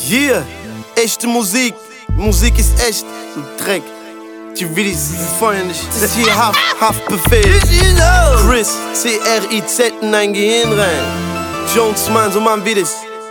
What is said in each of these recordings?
Yeah, echte Musik. Musik ist echt, du Dreck. Die Willis, sie feuern nicht. Das ist hier Haftbefehl. Chris, C-R-I-Z in dein Gehirn rein. Jones, Mann, so machen wir das.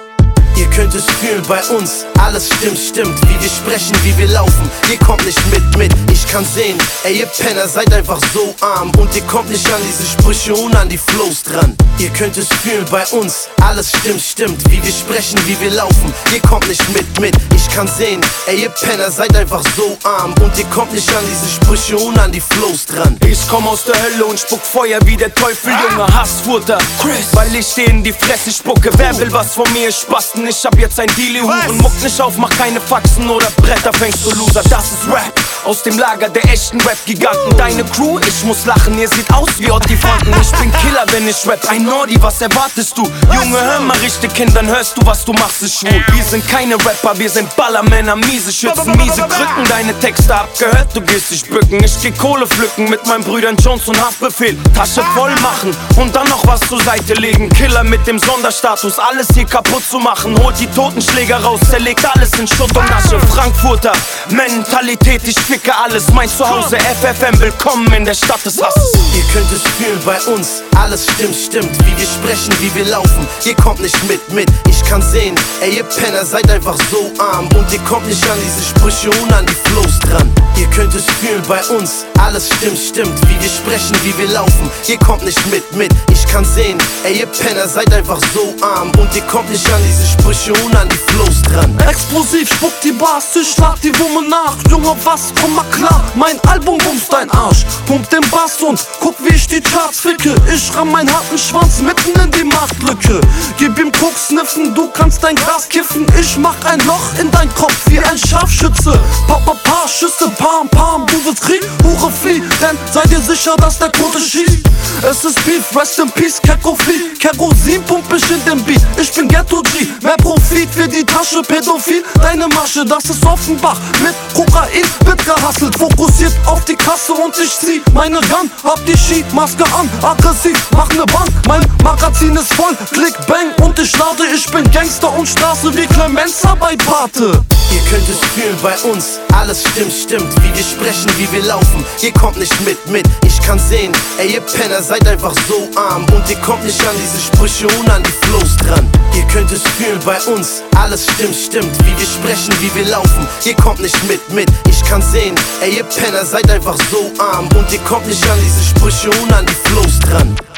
Ihr könnt es fühlen bei uns, alles stimmt, wie wir sprechen, wie wir laufen. Ihr kommt nicht mit, ich kann sehen, ey ihr Penner seid einfach so arm. Und ihr kommt nicht an diese Sprüche und an die Flows dran. Ihr könnt es fühlen bei uns, alles stimmt, wie wir sprechen, wie wir laufen. Ihr kommt nicht mit, ich kann sehen, ey ihr Penner seid einfach so arm. Und ihr kommt nicht an diese Sprüche und an die Flows dran. Ich komm aus der Hölle und spuck Feuer wie der Teufel, Junge, Hassfurter Chris, weil ich dir in die Fresse spucke. Wer will was von mir, Spasten? Ich hab jetzt ein Deal, Huren, muck nicht auf, mach keine Faxen oder Bretter, fängst du Loser. Das ist Rap, aus dem Lager der echten Rap-Giganten. Deine Crew, ich muss lachen, ihr seht aus wie Ottifanten. Ich bin Killer, wenn ich rap, ein Nordi, was erwartest du? Junge, hör mal richtig hin, dann hörst du, was du machst, ist schwul. Wir sind keine Rapper, wir sind Ballermänner, miese Schützen, miese Krücken. Deine Texte abgehört, du gehst dich bücken. Ich geh Kohle pflücken mit meinen Brüdern Jones und Haftbefehl. Tasche voll machen und dann noch was zur Seite legen. Killer mit dem Sonderstatus, alles hier kaputt zu machen. Holt die Totenschläger raus, zerlegt alles in Schutt und Asche. Frankfurter Mentalität, ich ficke alles. Mein Zuhause, FFM, willkommen in der Stadt des Hasses. Ihr könnt es fühlen bei uns, alles stimmt, wie wir sprechen, wie wir laufen. Ihr kommt nicht mit, ich kann sehen, ey ihr Penner seid einfach so arm. Und ihr kommt nicht an diese Sprüche und an die Flows dran. Ihr könnt es fühlen bei uns, alles stimmt, wie wir sprechen, wie wir laufen. Ihr kommt nicht mit, ich kann sehen, ey ihr Penner seid einfach so arm. Und ihr kommt nicht an diese Sprüche und an die Flows dran. Explosiv, spuckt die Bars, ich schlag die Wumme nach. Junge, was, komm mal klar, mein Album bumst dein Arsch. Pump den Bass und guck, wie ich die Charts ficke. Ich ramm meinen harten Schwanz mitten in die Marktlücke. Gib ihm Koks sniffen, du kannst dein Gras kiffen. Ich mach ein Loch in dein Kopf wie ein Scharfschütze. Paar Schüsse, Pam, du willst Krieg, Hure Vieh. Denn sei dir sicher, dass der Quote schießt. Es ist Beef, rest in peace, Keko Flee. Kerosin pump ich in den Beat, ich bin Ghetto G. Mehr Profit für die Tasche, pädophil. Deine Masche, das ist Offenbach. Mit Kokain wird gehustelt, fokussiert auf die Kasse und ich zieh meine Gun. Hab die Ski-Maske an, aggressiv, mach ne Bank. Mein Magazin ist voll, Klick, Bang und ich lade. Ich bin Gangster und Straße wie Clemenza bei Pate. Ihr könnt es fühlen bei uns, alles stimmt, wie wir sprechen, wie wir laufen. Ihr kommt nicht mit, ich kann sehen, ey ihr Penner seid einfach so arm. Und ihr kommt nicht an diese Sprüche und an die Flows dran. Ihr könnt es fühlen bei uns, alles stimmt, wie wir sprechen, wie wir laufen. Ihr kommt nicht mit, ich kann sehen, ey ihr Penner seid einfach so arm. Und ihr kommt nicht an diese Sprüche und an die Flows dran.